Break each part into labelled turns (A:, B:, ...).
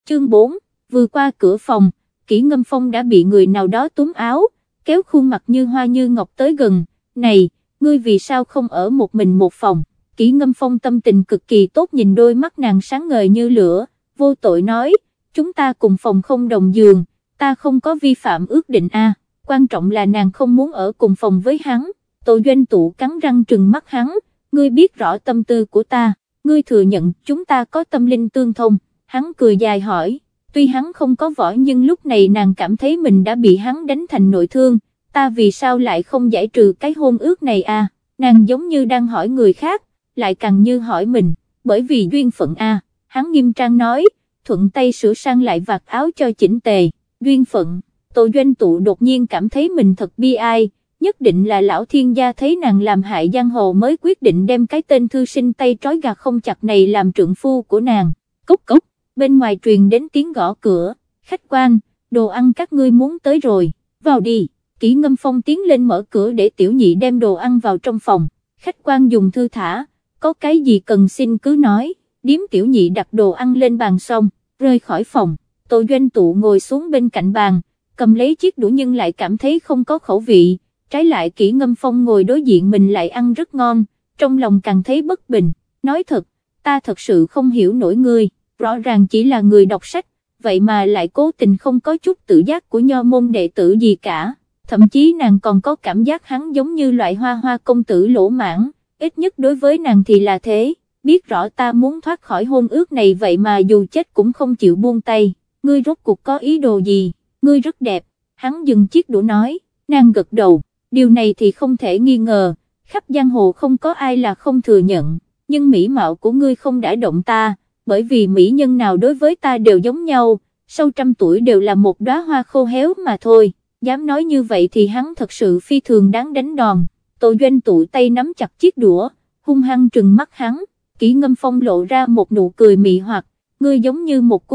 A: Chương 4, vừa qua cửa phòng, Kỷ Ngâm Phong đã bị người nào đó túm áo, kéo khuôn mặt như hoa như ngọc tới gần. Này, ngươi vì sao không ở một mình một phòng? Kỷ Ngâm Phong tâm tình cực kỳ tốt, nhìn đôi mắt nàng sáng ngời như lửa, vô tội nói, chúng ta cùng phòng không đồng giường, ta không có vi phạm ước định a. Quan trọng là nàng không muốn ở cùng phòng với hắn. Tô Doanh Tụ cắn răng trừng mắt hắn, ngươi biết rõ tâm tư của ta, ngươi thừa nhận chúng ta có tâm linh tương thông. Hắn cười dài hỏi, tuy hắn không có võ nhưng lúc này nàng cảm thấy mình đã bị hắn đánh thành nội thương, ta vì sao lại không giải trừ cái hôn ước này à? Nàng giống như đang hỏi người khác, lại càng như hỏi mình, bởi vì duyên phận à. Hắn nghiêm trang nói, thuận tay sửa sang lại vạt áo cho chỉnh tề. Duyên phận. Tô Doanh Tụ đột nhiên cảm thấy mình thật bi ai, nhất định là lão thiên gia thấy nàng làm hại giang hồ mới quyết định đem cái tên thư sinh tay trói gà không chặt này làm trượng phu của nàng. Cốc cốc, bên ngoài truyền đến tiếng gõ cửa, khách quan, đồ ăn các ngươi muốn tới rồi, vào đi. Kỷ Ngâm Phong tiến lên mở cửa để tiểu nhị đem đồ ăn vào trong phòng. Khách quan dùng thư thả, có cái gì cần xin cứ nói. Điếm tiểu nhị đặt đồ ăn lên bàn xong, rời khỏi phòng. Tô Doanh Tụ ngồi xuống bên cạnh bàn, cầm lấy chiếc đũa nhưng lại cảm thấy không có khẩu vị, trái lại Kỷ Ngâm Phong ngồi đối diện mình lại ăn rất ngon, trong lòng càng thấy bất bình, nói thật, ta thật sự không hiểu nổi ngươi, rõ ràng chỉ là người đọc sách, vậy mà lại cố tình không có chút tự giác của nho môn đệ tử gì cả, thậm chí nàng còn có cảm giác hắn giống như loại hoa hoa công tử lỗ mãng, ít nhất đối với nàng thì là thế, biết rõ ta muốn thoát khỏi hôn ước này vậy mà dù chết cũng không chịu buông tay, ngươi rốt cuộc có ý đồ gì? Ngươi rất đẹp. Hắn dừng chiếc đũa nói, nàng gật đầu, điều này thì không thể nghi ngờ, khắp giang hồ không có ai là không thừa nhận, nhưng mỹ mạo của ngươi không đả động ta, bởi vì mỹ nhân nào đối với ta đều giống nhau, sau 100 tuổi đều là một đóa hoa khô héo mà thôi, dám nói như vậy thì hắn thật sự phi thường đáng đánh đòn. Tô Doanh Tụ tay nắm chặt chiếc đũa, hung hăng trừng mắt hắn. Kỷ Ngâm Phong lộ ra một nụ cười mị hoặc, ngươi giống như một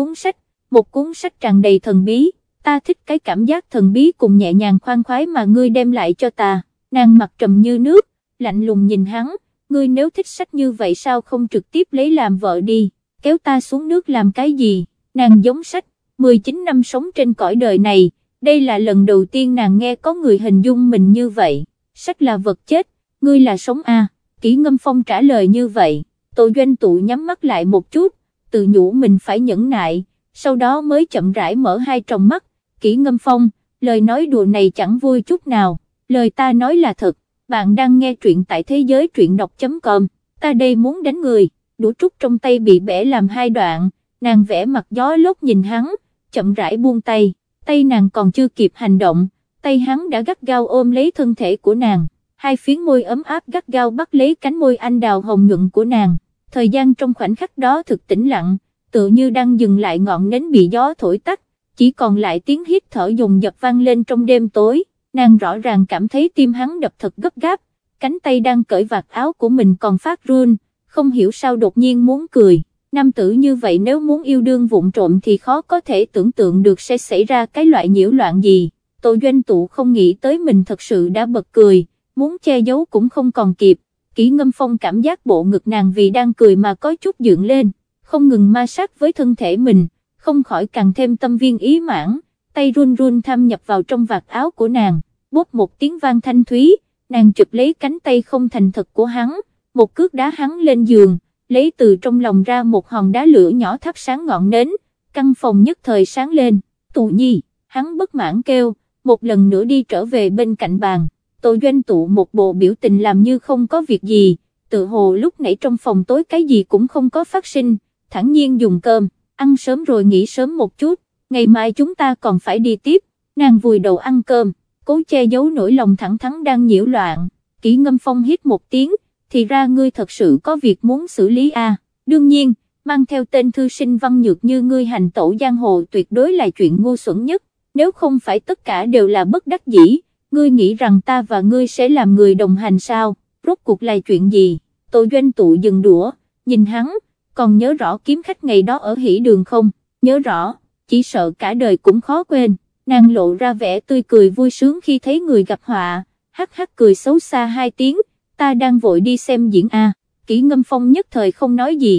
A: cuốn sách tràn đầy thần bí. Ta thích cái cảm giác thần bí cùng nhẹ nhàng khoan khoái mà ngươi đem lại cho ta. Nàng mặt trầm như nước, lạnh lùng nhìn hắn, ngươi nếu thích sách như vậy sao không trực tiếp lấy làm vợ đi, kéo ta xuống nước làm cái gì? Nàng giống sách, 19 năm sống trên cõi đời này, đây là lần đầu tiên nàng nghe có người hình dung mình như vậy, sách là vật chết, ngươi là sống à? Kỷ Ngâm Phong trả lời như vậy, Tô Doanh Tụ nhắm mắt lại một chút, tự nhủ mình phải nhẫn nại, sau đó mới chậm rãi mở hai tròng mắt. Kỷ Ngâm Phong, lời nói đùa này chẳng vui chút nào, lời ta nói là thật, bạn đang nghe truyện tại thế giới truyện đọc.com, ta đây muốn đánh người, đũa trúc trong tay bị bẻ làm hai đoạn, nàng vẽ mặt gió lốc nhìn hắn, chậm rãi buông tay, tay nàng còn chưa kịp hành động, tay hắn đã gắt gao ôm lấy thân thể của nàng, hai phiến môi ấm áp gắt gao bắt lấy cánh môi anh đào hồng nhuận của nàng, thời gian trong khoảnh khắc đó thực tĩnh lặng, tựa như đang dừng lại ngọn nến bị gió thổi tắt. Chỉ còn lại tiếng hít thở dồn dập vang lên trong đêm tối, nàng rõ ràng cảm thấy tim hắn đập thật gấp gáp, cánh tay đang cởi vạt áo của mình còn phát run, không hiểu sao đột nhiên muốn cười, nam tử như vậy nếu muốn yêu đương vụng trộm thì khó có thể tưởng tượng được sẽ xảy ra cái loại nhiễu loạn gì. Tô Doanh Tụ không nghĩ tới mình thật sự đã bật cười, muốn che giấu cũng không còn kịp. Kỷ Ngâm Phong cảm giác bộ ngực nàng vì đang cười mà có chút dựng lên, không ngừng ma sát với thân thể mình, không khỏi càng thêm tâm viên ý mãn, tay run run thâm nhập vào trong vạt áo của nàng, bốp một tiếng vang thanh thúy, nàng chụp lấy cánh tay không thành thật của hắn, một cước đá hắn lên giường, lấy từ trong lòng ra một hòn đá lửa nhỏ thắp sáng ngọn nến, căn phòng nhất thời sáng lên. Tụ nhi, hắn bất mãn kêu, một lần nữa đi trở về bên cạnh bàn. Tô Doanh Tụ một bộ biểu tình làm như không có việc gì, tự hồ lúc nãy trong phòng tối cái gì cũng không có phát sinh, thản nhiên dùng cơm, ăn sớm rồi nghỉ sớm một chút, ngày mai chúng ta còn phải đi tiếp. Nàng vùi đầu ăn cơm, cố che giấu nỗi lòng thẳng thắn đang nhiễu loạn. Kỷ Ngâm Phong hít một tiếng, thì ra ngươi thật sự có việc muốn xử lý à? Đương nhiên, mang theo tên thư sinh văn nhược như ngươi hành tẩu giang hồ tuyệt đối là chuyện ngu xuẩn nhất, nếu không phải tất cả đều là bất đắc dĩ, ngươi nghĩ rằng ta và ngươi sẽ làm người đồng hành sao? Rốt cuộc là chuyện gì? Tô Doanh Tụ dừng đũa, nhìn hắn, còn nhớ rõ kiếm khách ngày đó ở Hỷ Đường không? Nhớ rõ, chỉ sợ cả đời cũng khó quên. Nàng lộ ra vẻ tươi cười vui sướng khi thấy người gặp họa, hắc hắc cười xấu xa hai tiếng, ta đang vội đi xem diễn a. Kỷ Ngâm Phong nhất thời không nói gì,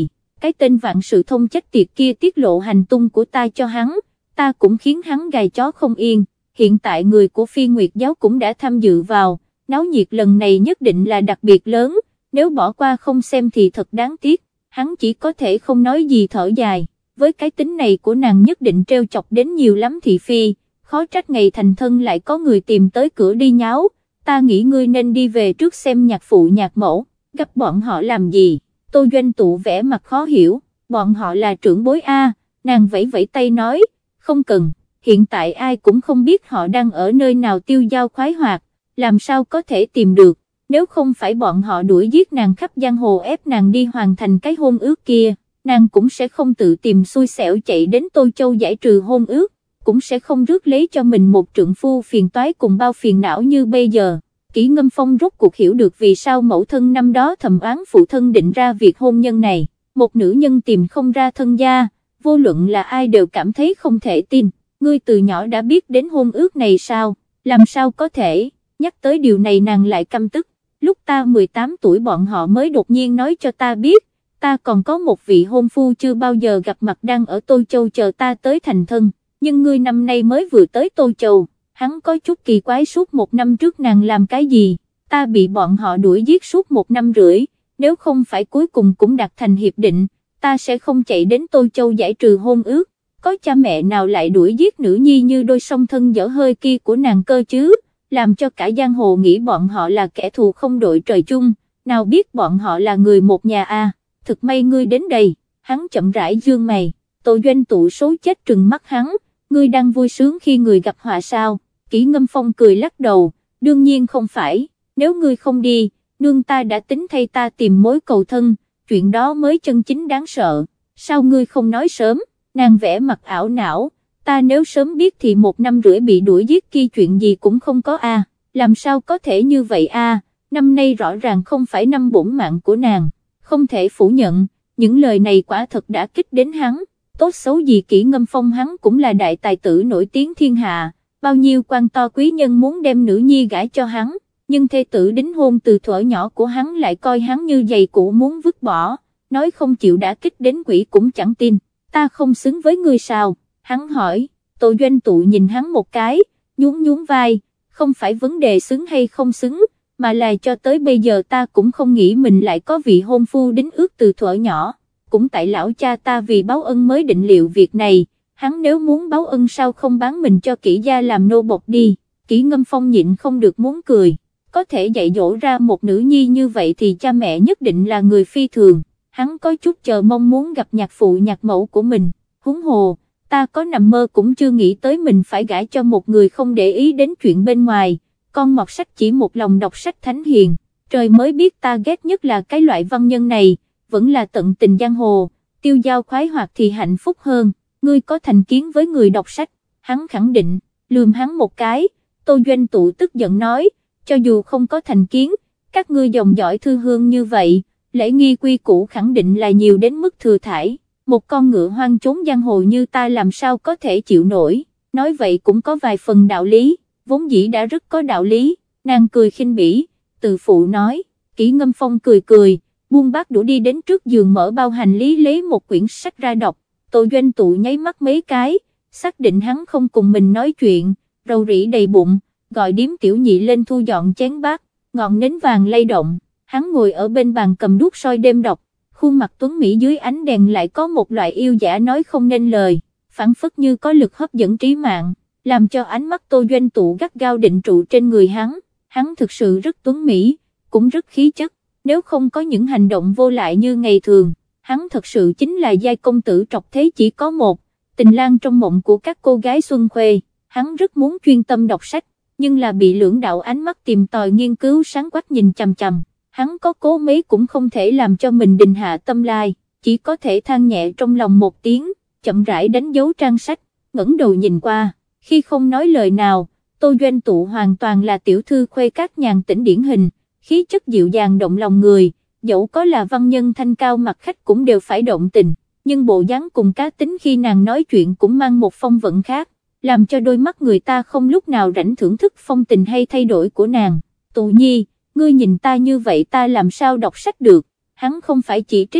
A: cái tên vạn sự thông chết tiệt kia tiết lộ hành tung của ta cho hắn, ta cũng khiến hắn gài chó không yên. Hiện tại người của Phi Nguyệt giáo cũng đã tham dự vào, náo nhiệt lần này nhất định là đặc biệt lớn, nếu bỏ qua không xem thì thật đáng tiếc. Hắn chỉ có thể không nói gì thở dài, với cái tính này của nàng nhất định trêu chọc đến nhiều lắm thị phi, khó trách ngày thành thân lại có người tìm tới cửa đi nháo. Ta nghĩ ngươi nên đi về trước xem nhạc phụ nhạc mẫu, gấp bọn họ làm gì? Tô Doanh Tụ vẻ mặt khó hiểu, bọn họ là trưởng bối a. Nàng vẫy vẫy tay nói, không cần, hiện tại ai cũng không biết họ đang ở nơi nào tiêu dao khoái hoạt, làm sao có thể tìm được, nếu không phải bọn họ đuổi giết nàng khắp giang hồ ép nàng đi hoàn thành cái hôn ước kia, nàng cũng sẽ không tự tìm xui xẻo chạy đến Tô Châu giải trừ hôn ước, cũng sẽ không rước lấy cho mình một trượng phu phiền toái cùng bao phiền não như bây giờ. Kỷ Ngâm Phong rốt cuộc hiểu được vì sao mẫu thân năm đó thầm oán phụ thân định ra việc hôn nhân này, một nữ nhân tìm không ra thân gia, vô luận là ai đều cảm thấy không thể tin. Ngươi từ nhỏ đã biết đến hôn ước này sao? Làm sao có thể? Nhắc tới điều này nàng lại căm tức, lúc ta 18 tuổi bọn họ mới đột nhiên nói cho ta biết, ta còn có một vị hôn phu chưa bao giờ gặp mặt đang ở Tô Châu chờ ta tới thành thân, nhưng ngươi năm nay mới vừa tới Tô Châu. Hắn có chút kỳ quái suốt 1 năm trước nàng làm cái gì, ta bị bọn họ đuổi giết suốt 1 năm rưỡi, nếu không phải cuối cùng cũng đạt thành hiệp định, ta sẽ không chạy đến Tô Châu giải trừ hôn ước, có cha mẹ nào lại đuổi giết nữ nhi như đôi song thân dở hơi kia của nàng cơ chứ, làm cho cả giang hồ nghĩ bọn họ là kẻ thù không đội trời chung, nào biết bọn họ là người một nhà a. Thực may ngươi đến đây. Hắn chậm rãi dương mày, Tô Doanh Tụ số chết trừng mắt hắn, ngươi đang vui sướng khi người gặp họa sao? Kỷ Ngâm Phong cười lắc đầu, đương nhiên không phải, nếu ngươi không đi, nương ta đã tính thay ta tìm mối cầu thân, chuyện đó mới chân chính đáng sợ, sao ngươi không nói sớm? Nàng vẽ mặt ảo não, ta nếu sớm biết thì 1 năm rưỡi bị đuổi giết kia chuyện gì cũng không có a. Làm sao có thể như vậy a? Năm nay rõ ràng không phải năm bổn mạng của nàng, không thể phủ nhận, những lời này quả thật đã kích đến hắn. Tốt xấu gì Kỷ Ngâm Phong hắn cũng là đại tài tử nổi tiếng thiên hạ, bao nhiêu quan to quý nhân muốn đem nữ nhi gả cho hắn, nhưng thê tử đính hôn từ thuở nhỏ của hắn lại coi hắn như giày cũ muốn vứt bỏ, nói không chịu đã kích đến quỷ cũng chẳng tin. Ta không xứng với ngươi sao? Hắn hỏi. Tô Doanh Tụ nhìn hắn một cái, nhún nhún vai, không phải vấn đề xứng hay không xứng, mà là cho tới bây giờ ta cũng không nghĩ mình lại có vị hôn phu đính ước từ thuở nhỏ, cũng tại lão cha ta vì báo ân mới định liệu việc này, hắn nếu muốn báo ân sao không bán mình cho Kỷ gia làm nô bộc đi. Kỷ Ngâm Phong nhịn không được muốn cười, có thể dạy dỗ ra một nữ nhi như vậy thì cha mẹ nhất định là người phi thường, hắn có chút chờ mong muốn gặp nhạc phụ nhạc mẫu của mình, huống hồ, ta có nằm mơ cũng chưa nghĩ tới mình phải gả cho một người không để ý đến chuyện bên ngoài, con mọt sách chỉ một lòng đọc sách thánh hiền, trời mới biết ta ghét nhất là cái loại văn nhân này, vẫn là tận tình giang hồ, tiêu dao khoái hoạt thì hạnh phúc hơn. Ngươi có thành kiến với người đọc sách? Hắn khẳng định, lườm hắn một cái. Tô Doanh Tụ tức giận nói, cho dù không có thành kiến, các ngươi dòng dõi thư hương như vậy, lễ nghi quy củ khẳng định là nhiều đến mức thừa thãi, một con ngựa hoang trốn giang hồ như ta làm sao có thể chịu nổi, nói vậy cũng có vài phần đạo lý, vốn dĩ đã rất có đạo lý. Nàng cười khinh bỉ, tự phụ nói. Kỷ Ngâm Phong cười cười, buông bát đũa đi đến trước giường mở bao hành lý lấy một quyển sách ra đọc. Tô Doanh Tụ nháy mắt mấy cái, xác định hắn không cùng mình nói chuyện, rầu rĩ đầy bụng, gọi điếm tiểu nhị lên thu dọn chén bát, ngọn nến vàng lay động, hắn ngồi ở bên bàn cầm đuốc soi đêm đọc, khuôn mặt tuấn mỹ dưới ánh đèn lại có một loại yêu dã nói không nên lời, phảng phất như có lực hấp dẫn trí mạng, làm cho ánh mắt Tô Doanh Tụ gắt gao định trụ trên người hắn thực sự rất tuấn mỹ, cũng rất khí chất, nếu không có những hành động vô lại như ngày thường, hắn thật sự chính là giai công tử trọc thế chỉ có một, tình lang trong mộng của các cô gái xuân khuê. Hắn rất muốn chuyên tâm đọc sách, nhưng là bị lưỡng đạo ánh mắt tìm tòi nghiên cứu sáng quắc nhìn chằm chằm, hắn có cố mấy cũng không thể làm cho mình định hạ tâm lai, chỉ có thể than nhẹ trong lòng một tiếng, chậm rãi đánh dấu trang sách, ngẩng đầu nhìn qua, khi không nói lời nào, Tô Doanh Tụ hoàn toàn là tiểu thư khuê các nhàn tĩnh điển hình, khí chất dịu dàng động lòng người, dẫu có là văn nhân thanh cao mặt khách cũng đều phải động tình, nhưng bộ dáng cùng cá tính khi nàng nói chuyện cũng mang một phong vận khác, làm cho đôi mắt người ta không lúc nào rảnh thưởng thức phong tình hay thay đổi của nàng. Tụ Nhi, ngươi nhìn ta như vậy ta làm sao đọc sách được? Hắn không phải chỉ trích,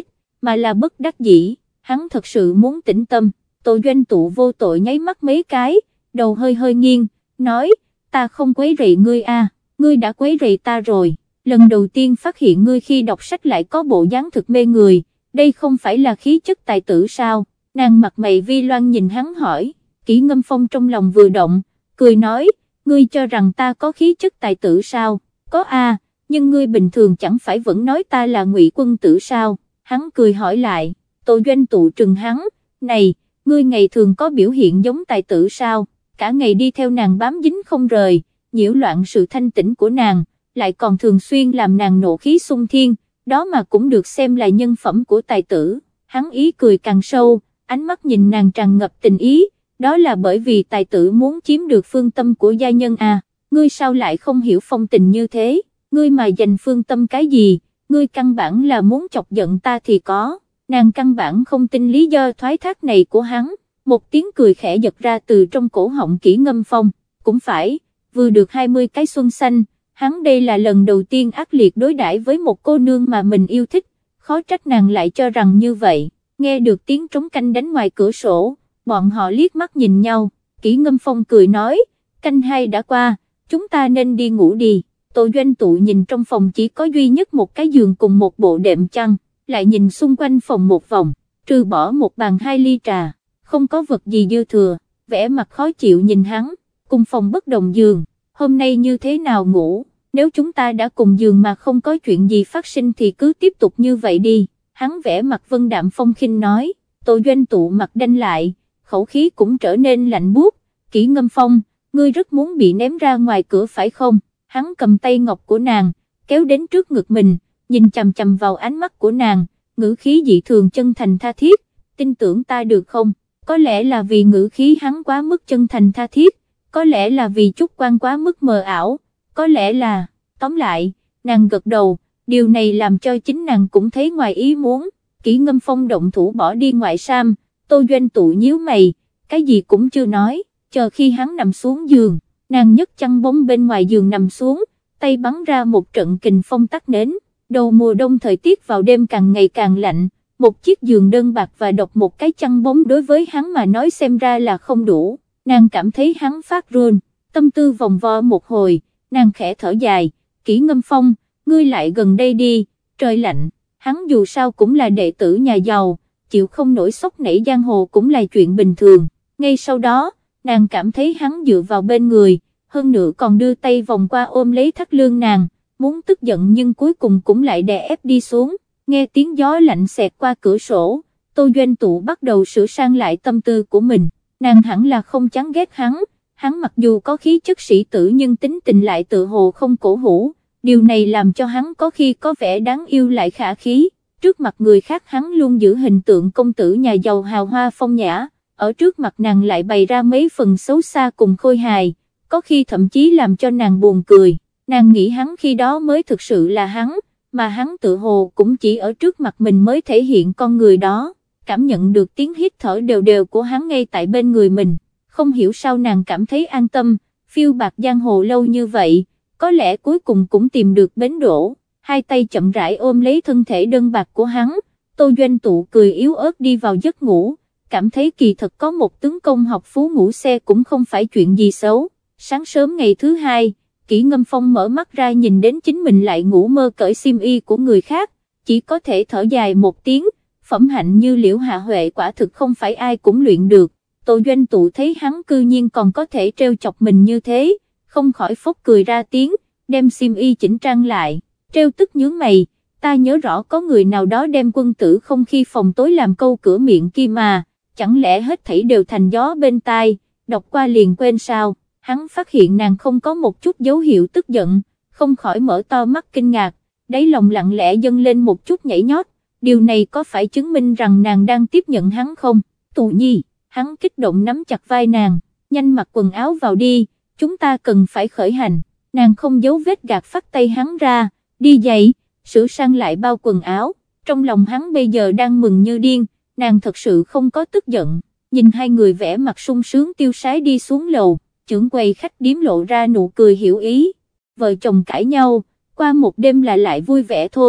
A: mà là bất đắc dĩ, hắn thật sự muốn tĩnh tâm. Tô Doanh Tụ vô tội nháy mắt mấy cái, đầu hơi hơi nghiêng, nói, ta không quấy rầy ngươi à, ngươi đã quấy rầy ta rồi, lần đầu tiên phát hiện ngươi khi đọc sách lại có bộ dáng thực mê người, đây không phải là khí chất tài tử sao? Nàng mặt mày vi loan nhìn hắn hỏi. Kỷ Ngâm Phong trong lòng vừa động, cười nói, ngươi cho rằng ta có khí chất tài tử sao? Có à, nhưng ngươi bình thường chẳng phải vẫn nói ta là Ngụy quân tử sao? Hắn cười hỏi lại. Tô Doanh Tụ trừng hắn, này, ngươi ngày thường có biểu hiện giống tài tử sao? Cả ngày đi theo nàng bám dính không rời, nhiễu loạn sự thanh tĩnh của nàng, lại còn thường xuyên làm nàng nộ khí xung thiên, đó mà cũng được xem là nhân phẩm của tài tử. Hắn ý cười càng sâu, ánh mắt nhìn nàng tràn ngập tình ý, đó là bởi vì tài tử muốn chiếm được phương tâm của gia nhân à, ngươi sao lại không hiểu phong tình như thế, ngươi mà giành phương tâm cái gì, ngươi căn bản là muốn chọc giận ta thì có. Nàng căn bản không tin lý do thoái thác này của hắn, một tiếng cười khẽ giật ra từ trong cổ họng Kỷ Ngâm Phong, cũng phải, vừa được 20 cái xuân xanh, hắn đây là lần đầu tiên ác liệt đối đãi với một cô nương mà mình yêu thích, khó trách nàng lại cho rằng như vậy. Nghe được tiếng trống canh đánh ngoài cửa sổ, bọn họ liếc mắt nhìn nhau, Kỷ Ngâm Phong cười nói, canh 2 đã qua, chúng ta nên đi ngủ đi. Tô Doanh Tụ nhìn trong phòng chỉ có duy nhất một cái giường cùng một bộ đệm chăn, lại nhìn xung quanh phòng một vòng, trừ bỏ một bàn 2 ly trà, không có vật gì dư thừa, vẻ mặt khó chịu nhìn hắn, cùng phòng bất đồng giường, hôm nay như thế nào ngủ, nếu chúng ta đã cùng giường mà không có chuyện gì phát sinh thì cứ tiếp tục như vậy đi. Hắn vẽ mặt vân đạm phong khinh nói. Tô Doanh Tụ mặt đanh lại, khẩu khí cũng trở nên lạnh buốt. Kỷ Ngâm Phong, ngươi rất muốn bị ném ra ngoài cửa phải không? Hắn cầm tay ngọc của nàng, kéo đến trước ngực mình, nhìn chằm chằm vào ánh mắt của nàng, ngữ khí dị thường chân thành tha thiết, tin tưởng ta được không? Có lẽ là vì ngữ khí hắn quá mức chân thành tha thiết, có lẽ là vì chút quan quá mức mờ ảo, có lẽ là, tóm lại, nàng gật đầu. Điều này làm cho chính nàng cũng thấy ngoài ý muốn. Kỷ Ngâm Phong động thủ bỏ đi ngoại sam, Tô Doanh Tụ nhíu mày, cái gì cũng chưa nói, chờ khi hắn nằm xuống giường, nàng nhấc chăn bông bên ngoài giường nằm xuống, tay bắn ra một trận kình phong tắt nến. Đầu mùa đông thời tiết vào đêm càng ngày càng lạnh, một chiếc giường đơn bạc và độc một cái chăn bông đối với hắn mà nói xem ra là không đủ. Nàng cảm thấy hắn phát run, tâm tư vòng vo một hồi, nàng khẽ thở dài. Kỷ Ngâm Phong, ngươi lại gần đây đi, trời lạnh, hắn dù sao cũng là đệ tử nhà giàu, chịu không nổi sốc nảy giang hồ cũng là chuyện bình thường. Ngay sau đó, nàng cảm thấy hắn dựa vào bên người, hơn nữa còn đưa tay vòng qua ôm lấy thắt lưng nàng, muốn tức giận nhưng cuối cùng cũng lại đè ép đi xuống. Nghe tiếng gió lạnh xẹt qua cửa sổ, Tô Doanh Tụ bắt đầu sửa sang lại tâm tư của mình, nàng hẳn là không chán ghét hắn mặc dù có khí chất sĩ tử nhưng tính tình lại tự hồ không cổ hủ. Điều này làm cho hắn có khi có vẻ đáng yêu lại khả khí, trước mặt người khác hắn luôn giữ hình tượng công tử nhà giàu hào hoa phong nhã, ở trước mặt nàng lại bày ra mấy phần xấu xa cùng khôi hài, có khi thậm chí làm cho nàng buồn cười. Nàng nghĩ hắn khi đó mới thực sự là hắn, mà hắn tự hồ cũng chỉ ở trước mặt mình mới thể hiện con người đó. Cảm nhận được tiếng hít thở đều đều của hắn ngay tại bên người mình, không hiểu sao nàng cảm thấy an tâm. Phiêu bạt giang hồ lâu như vậy, có lẽ cuối cùng cũng tìm được bến đỗ. Hai tay chậm rãi ôm lấy thân thể đơn bạc của hắn, Tô Doanh Tụ cười yếu ớt đi vào giấc ngủ, cảm thấy kỳ thật có một tướng công học phú ngủ xe cũng không phải chuyện gì xấu. Sáng sớm ngày thứ hai, Kỷ Ngâm Phong mở mắt ra nhìn đến chính mình lại ngủ mơ cởi xiêm y của người khác, chỉ có thể thở dài một tiếng, phẩm hạnh như Liễu Hạ Huệ quả thực không phải ai cũng luyện được. Tô Doanh Tụ thấy hắn cư nhiên còn có thể trêu chọc mình như thế, không khỏi phốc cười ra tiếng, đem xiêm y chỉnh trang lại, trêu tức nhướng mày, ta nhớ rõ có người nào đó đem quân tử không khi phòng tối làm câu cửa miệng kia mà, chẳng lẽ hết thảy đều thành gió bên tai, đọc qua liền quên sao? Hắn phát hiện nàng không có một chút dấu hiệu tức giận, không khỏi mở to mắt kinh ngạc, đáy lòng lặng lẽ dâng lên một chút nhảy nhót, điều này có phải chứng minh rằng nàng đang tiếp nhận hắn không? Tụ Nhi, hắn kích động nắm chặt vai nàng, nhanh mặc quần áo vào đi, chúng ta cần phải khởi hành. Nàng không giấu vết gạt phát tay hắn ra, đi dậy, sửa sang lại bao quần áo, trong lòng hắn bây giờ đang mừng như điên, nàng thật sự không có tức giận. Nhìn hai người vẻ mặt sung sướng tiêu sái đi xuống lầu, trưởng quầy khách điếm lộ ra nụ cười hiểu ý, vợ chồng cãi nhau, qua một đêm là lại vui vẻ thôi.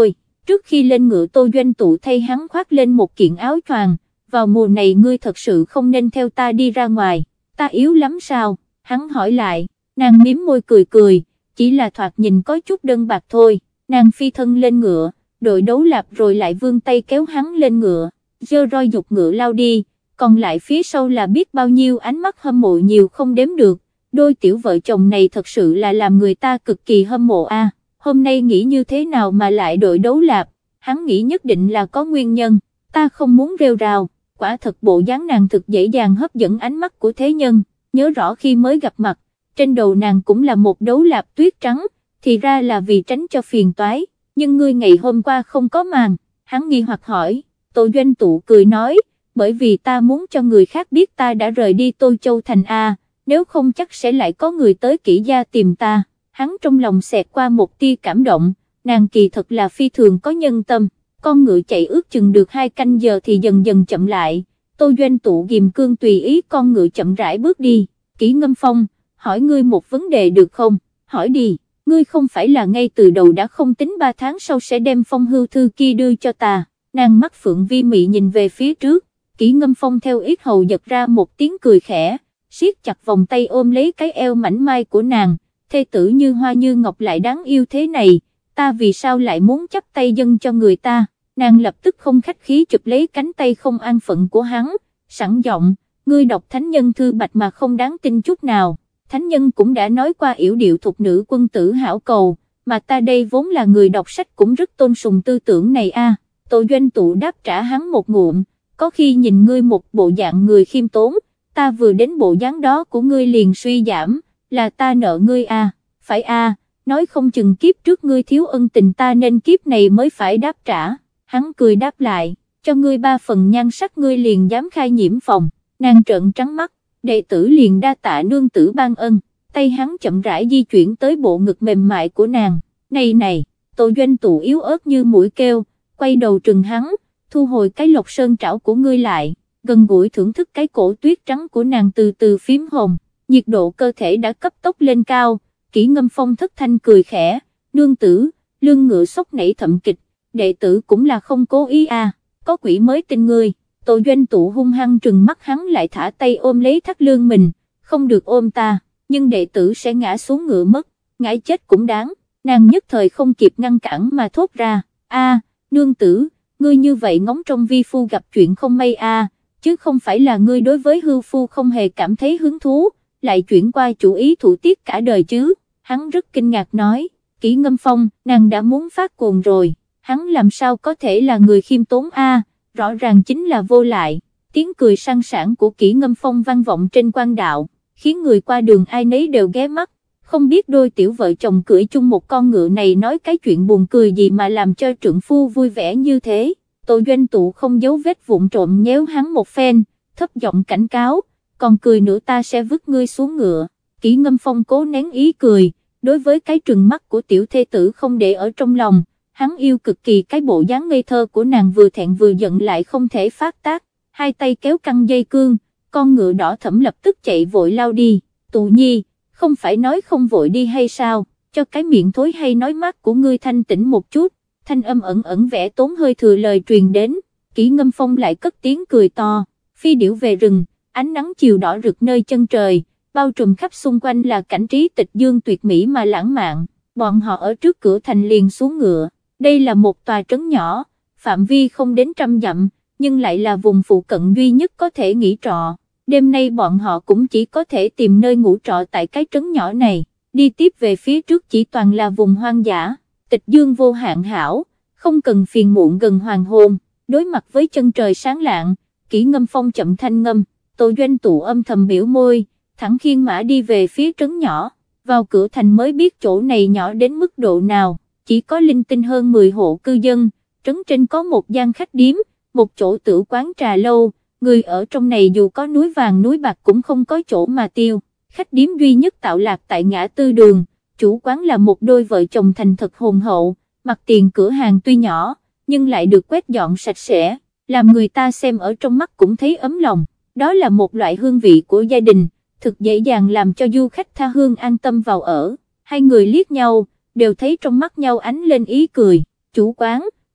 A: Trước khi lên ngựa Tô Doanh Tụ thay hắn khoác lên một kiện áo choàng, vào mùa này ngươi thật sự không nên theo ta đi ra ngoài, ta yếu lắm sao, hắn hỏi lại, nàng miếm môi cười cười, chỉ là thoạt nhìn có chút đơn bạc thôi, nàng phi thân lên ngựa, đội đấu lạp rồi lại vươn tay kéo hắn lên ngựa, giơ roi giục ngựa lao đi, còn lại phía sau là biết bao nhiêu ánh mắt hâm mộ nhiều không đếm được, đôi tiểu vợ chồng này thật sự là làm người ta cực kỳ hâm mộ a. Hôm nay nghĩ như thế nào mà lại đội đấu lạp, hắn nghĩ nhất định là có nguyên nhân, ta không muốn rêu rao, quả thật bộ dáng nàng thực dễ dàng hấp dẫn ánh mắt của thế nhân, nhớ rõ khi mới gặp mặt, trên đầu nàng cũng là một đấu lạp tuyết trắng, thì ra là vì tránh cho phiền toái, nhưng ngươi ngày hôm qua không có màn, hắn nghi hoặc hỏi, Tô Doanh Tụ cười nói, bởi vì ta muốn cho người khác biết ta đã rời đi Tô Châu Thành A, nếu không chắc sẽ lại có người tới Kỷ gia tìm ta. Hắn trong lòng xẹt qua một tia cảm động, nàng kỳ thật là phi thường có nhân tâm, con ngựa chạy ước chừng được 2 canh giờ thì dần dần chậm lại, Tô Doanh Tụ ghim cương tùy ý con ngựa chậm rãi bước đi, Kỷ Ngâm Phong, hỏi ngươi một vấn đề được không, hỏi đi, ngươi không phải là ngay từ đầu đã không tính 3 tháng sau sẽ đem phong hưu thư kia đưa cho ta, nàng mắt phượng vi mị nhìn về phía trước, Kỷ Ngâm Phong theo ít hầu giật ra một tiếng cười khẽ, siết chặt vòng tay ôm lấy cái eo mảnh mai của nàng, thê tử như hoa như ngọc lại đáng yêu thế này, ta vì sao lại muốn chắp tay dâng cho người ta, nàng lập tức không khách khí chụp lấy cánh tay không an phận của hắn, sẵn giọng, ngươi đọc thánh nhân thư bạch mà không đáng tin chút nào, thánh nhân cũng đã nói qua yểu điệu thục nữ quân tử hảo cầu, mà ta đây vốn là người đọc sách cũng rất tôn sùng tư tưởng này a. Tô Doanh Tụ đáp trả hắn một ngụm, có khi nhìn ngươi một bộ dạng người khiêm tốn, ta vừa đến bộ dáng đó của ngươi liền suy giảm, là ta nợ ngươi à, phải à, nói không chừng kiếp trước ngươi thiếu ân tình ta nên kiếp này mới phải đáp trả, hắn cười đáp lại, cho ngươi 3 phần nhan sắc ngươi liền dám khai nhiễm phòng, nàng trợn trắng mắt, đệ tử liền đa tạ nương tử ban ân, tay hắn chậm rãi di chuyển tới bộ ngực mềm mại của nàng, này này, Tô Doanh Tụ yếu ớt như mũi kêu, quay đầu trừng hắn, thu hồi cái lộc sơn trảo của ngươi lại, gần gũi thưởng thức cái cổ tuyết trắng của nàng từ từ phím hồng, nhiệt độ cơ thể đã cấp tốc lên cao, Kỷ Ngâm Phong thất thanh cười khẽ, nương tử, lưng ngựa sốc nảy thậm kịch, đệ tử cũng là không cố ý à, có quỷ mới tin ngươi, Tô Doanh Tụ hung hăng trừng mắt hắn lại thả tay ôm lấy thắt lưng mình, không được ôm ta, nhưng đệ tử sẽ ngã xuống ngựa mất, ngã chết cũng đáng, nàng nhất thời không kịp ngăn cản mà thốt ra, a nương tử, ngươi như vậy ngóng trong vi phu gặp chuyện không may a, chứ không phải là ngươi đối với hưu phu không hề cảm thấy hứng thú, lại chuyển qua chủ ý thủ tiết cả đời chứ, hắn rất kinh ngạc nói, Kỷ Ngâm Phong, nàng đã muốn phát cuồng rồi, hắn làm sao có thể là người khiêm tốn a, rõ ràng chính là vô lại, tiếng cười sang sảng của Kỷ Ngâm Phong vang vọng trên quan đạo, khiến người qua đường ai nấy đều ghé mắt, không biết đôi tiểu vợ chồng cưỡi chung một con ngựa này nói cái chuyện buồn cười gì mà làm cho trượng phu vui vẻ như thế. Tô Doanh Tụ không giấu vết vụng trộm nhéo hắn một phen, thấp giọng cảnh cáo, còn cười nữa ta sẽ vứt ngươi xuống ngựa. Kỷ Ngâm Phong cố nén ý cười, đối với cái trừng mắt của tiểu thê tử không để ở trong lòng, hắn yêu cực kỳ cái bộ dáng ngây thơ của nàng vừa thẹn vừa giận lại không thể phát tác, hai tay kéo căng dây cương, con ngựa đỏ thẫm lập tức chạy vội lao đi, Tụ Nhi, không phải nói không vội đi hay sao, cho cái miệng thối hay nói mát của ngươi thanh tĩnh một chút. Thanh âm ẩn ẩn vẻ tốn hơi thừa lời truyền đến, Kỷ Ngâm Phong lại cất tiếng cười to, phi điểu về rừng, ánh nắng chiều đỏ rực nơi chân trời, bao trùm khắp xung quanh là cảnh trí tịch dương tuyệt mỹ mà lãng mạn, bọn họ ở trước cửa thành liền xuống ngựa, đây là một tòa trấn nhỏ, phạm vi không đến 100 dặm, nhưng lại là vùng phụ cận duy nhất có thể nghỉ trọ, đêm nay bọn họ cũng chỉ có thể tìm nơi ngủ trọ tại cái trấn nhỏ này, đi tiếp về phía trước chỉ toàn là vùng hoang dã. Tịch dương vô hạn hảo, không cần phiền muộn gần hoàng hôn, đối mặt với chân trời sáng lạng, Kỷ Ngâm Phong chậm thanh ngâm, Tô Doanh Tụ âm thầm biểu môi, thẳng khiêng mã đi về phía trấn nhỏ, vào cửa thành mới biết chỗ này nhỏ đến mức độ nào, chỉ có linh tinh hơn 10 hộ cư dân, trấn trên có một gian khách điếm, một chỗ tử quán trà lâu, người ở trong này dù có núi vàng núi bạc cũng không có chỗ mà tiêu, khách điếm duy nhất tạo lạc tại ngã tư đường. Chủ quán là một đôi vợ chồng thành thật hồn hậu, mặt tiền cửa hàng tuy nhỏ, nhưng lại được quét dọn sạch sẽ, làm người ta xem ở trong mắt cũng thấy ấm lòng, đó là một loại hương vị của gia đình, thực dễ dàng làm cho du khách tha hương an tâm vào ở, hai người liếc nhau, đều thấy trong mắt nhau ánh lên ý cười, chủ quán,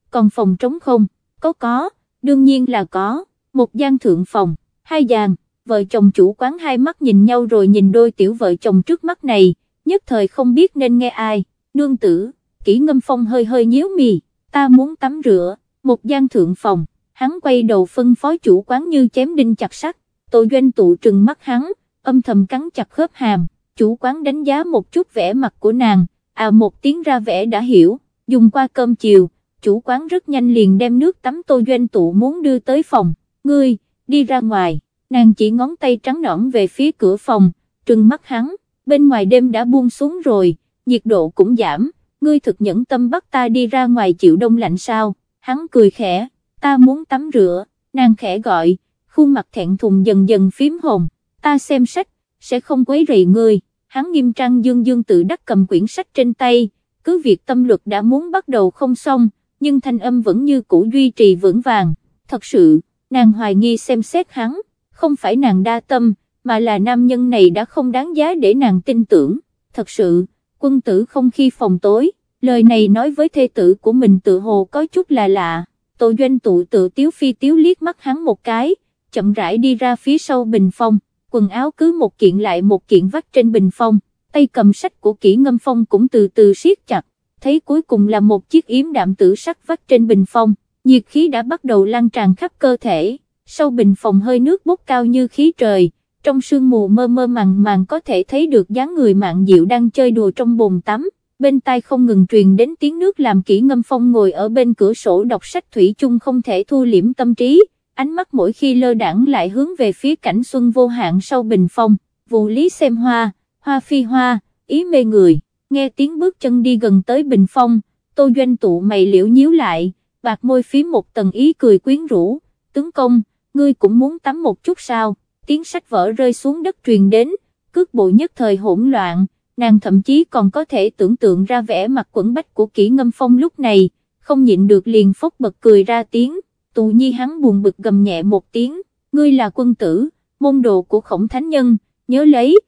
A: còn phòng trống không? Có, đương nhiên là có, một gian thượng phòng, hai gian. Vợ chồng chủ quán hai mắt nhìn nhau rồi nhìn đôi tiểu vợ chồng trước mắt này, nhất thời không biết nên nghe ai. Nương tử, Kỷ Ngâm Phong hơi hơi nhíu mì, ta muốn tắm rửa, một gian thượng phòng. Hắn quay đầu phân phó chủ quán như chém đinh chặt sắt. Tô Doanh Tụ trừng mắt hắn, âm thầm cắn chặt khớp hàm. Chủ quán đánh giá một chút vẻ mặt của nàng, một tiếng ra vẻ đã hiểu. Dùng qua cơm chiều, chủ quán rất nhanh liền đem nước tắm Tô Doanh Tụ muốn đưa tới phòng. Ngươi, đi ra ngoài. Nàng chỉ ngón tay trắng nõn về phía cửa phòng, trừng mắt hắn, bên ngoài đêm đã buông xuống rồi, nhiệt độ cũng giảm, ngươi thực nhẫn tâm bắt ta đi ra ngoài chịu đông lạnh sao? Hắn cười khẽ, ta muốn tắm rửa. Nàng khẽ gọi, khuôn mặt thẹn thùng dần dần phím hồng, ta xem sách, sẽ không quấy rầy ngươi. Hắn nghiêm trang dương dương tự đắc cầm quyển sách trên tay, cứ việc tâm luật đã muốn bắt đầu không xong, nhưng thanh âm vẫn như cũ duy trì vững vàng. Thật sự, nàng hoài nghi xem xét hắn, không phải nàng đa tâm, mà là nam nhân này đã không đáng giá để nàng tin tưởng. Thật sự, quân tử không khi phòng tối, lời này nói với thê tử của mình tự hồ có chút là lạ. Tô Doanh Tụ tự tiếu phi tiếu liếc mắt hắn một cái, chậm rãi đi ra phía sau bình phong, quần áo cứ một kiện lại một kiện vắt trên bình phong, tay cầm sách của Kỷ Ngâm Phong cũng từ từ siết chặt, thấy cuối cùng là một chiếc yếm đạm tử sắc vắt trên bình phong, nhiệt khí đã bắt đầu lan tràn khắp cơ thể. Sau bình phòng hơi nước bốc cao như khí trời, trong sương mù mơ mơ màng màng có thể thấy được dáng người mạn diệu đang chơi đùa trong bồn tắm, bên tai không ngừng truyền đến tiếng nước làm Kỷ Ngâm Phong ngồi ở bên cửa sổ đọc sách thủy chung không thể thu liễm tâm trí, ánh mắt mỗi khi lơ đãng lại hướng về phía cảnh xuân vô hạn sau bình phong, vụ lý xem hoa, hoa phi hoa, ý mê người. Nghe tiếng bước chân đi gần tới bình phong, Tô Doanh Tụ mày liễu nhíu lại, bạc môi phím một tầng ý cười quyến rũ, tướng công, ngươi cũng muốn tắm một chút sao? Tiếng sách vở rơi xuống đất truyền đến, cước bộ nhất thời hỗn loạn, nàng thậm chí còn có thể tưởng tượng ra vẻ mặt quẫn bách của Kỷ Ngâm Phong lúc này, không nhịn được liền phốc bật cười ra tiếng. Tụ Nhi hắn buồn bực gầm nhẹ một tiếng, ngươi là quân tử, môn đồ của Khổng Thánh Nhân, nhớ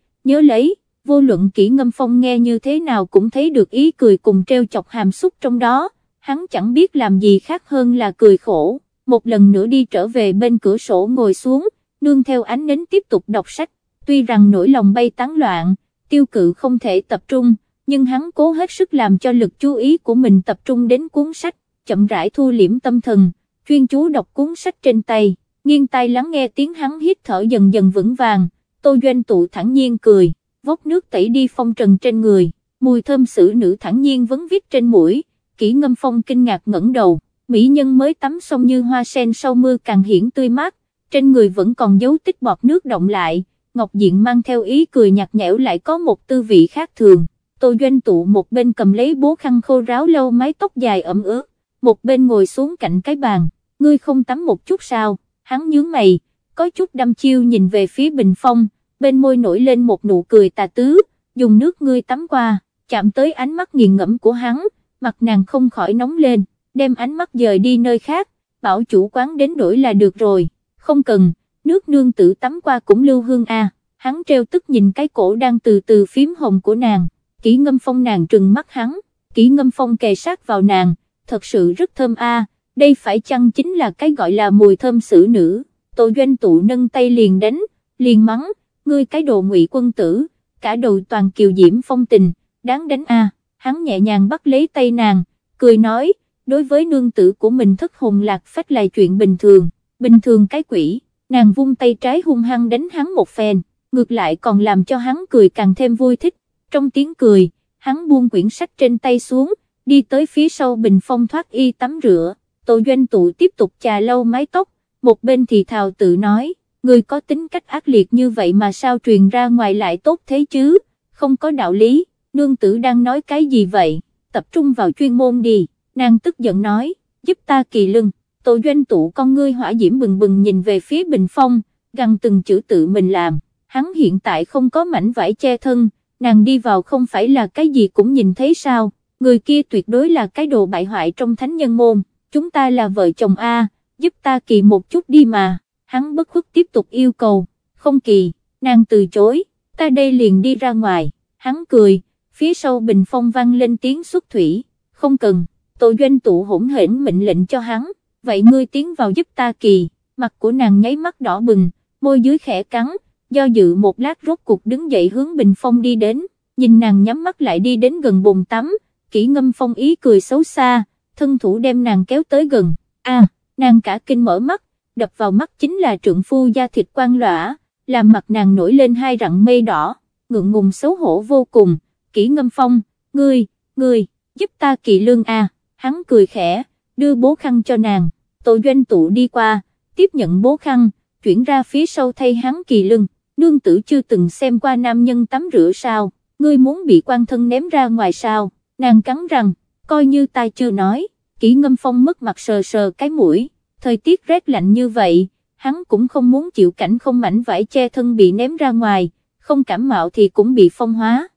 A: lấy, vô luận Kỷ Ngâm Phong nghe như thế nào cũng thấy được ý cười cùng treo chọc hàm xúc trong đó, hắn chẳng biết làm gì khác hơn là cười khổ. Một lần nữa đi trở về bên cửa sổ ngồi xuống, nương theo ánh nến tiếp tục đọc sách, tuy rằng nỗi lòng bay tán loạn, Tiêu Cự không thể tập trung, nhưng hắn cố hết sức làm cho lực chú ý của mình tập trung đến cuốn sách, chậm rãi thu liễm tâm thần, chuyên chú đọc cuốn sách trên tay, nghiêng tai lắng nghe tiếng hắn hít thở dần dần vững vàng. Tô Doanh Tụ thản nhiên cười, vốc nước tẩy đi phong trần trên người, mùi thơm xử nữ thản nhiên vấn vít trên mũi. Kỷ Ngâm Phong kinh ngạc ngẩng đầu, mỹ nhân mới tắm xong như hoa sen sau mưa càng hiển tươi mát, trên người vẫn còn dấu tích bọt nước động lại, ngọc diện mang theo ý cười nhạt nhẽo lại có một tư vị khác thường. Tô Doanh Tụ một bên cầm lấy bố khăn khô ráo lau mái tóc dài ẩm ướt, một bên ngồi xuống cạnh cái bàn. Ngươi không tắm một chút sao? Hắn nhướng mày, có chút đăm chiêu nhìn về phía bình phong, bên môi nổi lên một nụ cười tà tứ, dùng nước ngươi tắm qua, chạm tới ánh mắt nghiền ngẫm của hắn, mặt nàng không khỏi nóng lên, đem ánh mắt dời đi nơi khác, bảo chủ quán đến đổi là được rồi. Không cần, nước nương tự tắm qua cũng lưu hương à. Hắn treo tức nhìn cái cổ đang từ từ phím hồng của nàng. Kỷ Ngâm Phong nàng trừng mắt hắn, Kỷ Ngâm Phong kề sát vào nàng, thật sự rất thơm à, đây phải chăng chính là cái gọi là mùi thơm xử nữ. Tô Doanh Tụ nâng tay liền đánh, liền mắng, ngươi cái đồ ngụy quân tử, cả đầu toàn kiều diễm phong tình, đáng đánh à. Hắn nhẹ nhàng bắt lấy tay nàng, cười nói, đối với nương tử của mình thất hồn lạc phách là chuyện bình thường cái quỷ. Nàng vung tay trái hung hăng đánh hắn một phen, ngược lại còn làm cho hắn cười càng thêm vui thích. Trong tiếng cười, hắn buông quyển sách trên tay xuống, đi tới phía sau bình phong thoát y tắm rửa. Tô Doanh Tụ tiếp tục chà lau mái tóc, một bên thì thào tự nói, người có tính cách ác liệt như vậy mà sao truyền ra ngoài lại tốt thế chứ, không có đạo lý. Nương tử đang nói cái gì vậy, tập trung vào chuyên môn đi. Nàng tức giận nói, giúp ta kỳ lưng. Tô Doanh Tụ con ngươi hỏa diễm bừng bừng nhìn về phía bình phong, gằn từng chữ tự mình làm. Hắn hiện tại không có mảnh vải che thân, nàng đi vào không phải là cái gì cũng nhìn thấy sao, người kia tuyệt đối là cái đồ bại hoại trong thánh nhân môn, chúng ta là vợ chồng a, giúp ta kỳ một chút đi mà. Hắn bất khuất tiếp tục yêu cầu, không kỳ. Nàng từ chối, ta đây liền đi ra ngoài. Hắn cười, phía sau bình phong vang lên tiếng xuất thủy, không cần. Tô Doanh Tụ hỗn hển mệnh lệnh cho hắn, vậy ngươi tiến vào giúp ta kỳ, mặt của nàng nháy mắt đỏ bừng, môi dưới khẽ cắn, do dự một lát rốt cuộc đứng dậy hướng bình phong đi đến, nhìn nàng nhắm mắt lại đi đến gần bồn tắm, Kỷ Ngâm Phong ý cười xấu xa, thân thủ đem nàng kéo tới gần, nàng cả kinh mở mắt, đập vào mắt chính là trượng phu da thịt quang lõa, làm mặt nàng nổi lên hai rặng mây đỏ, ngượng ngùng xấu hổ vô cùng. Kỷ Ngâm Phong, ngươi, giúp ta kỳ lương hắn cười khẽ, đưa bố khăn cho nàng, Tô Doanh Tụ đi qua, tiếp nhận bố khăn, chuyển ra phía sau thay hắn kỳ lưng, nương tử chưa từng xem qua nam nhân tắm rửa sao, ngươi muốn bị quan thân ném ra ngoài sao, nàng cắn răng, coi như tai chưa nói. Kỷ Ngâm Phong mất mặt sờ sờ cái mũi, thời tiết rét lạnh như vậy, hắn cũng không muốn chịu cảnh không mảnh vải che thân bị ném ra ngoài, không cảm mạo thì cũng bị phong hóa,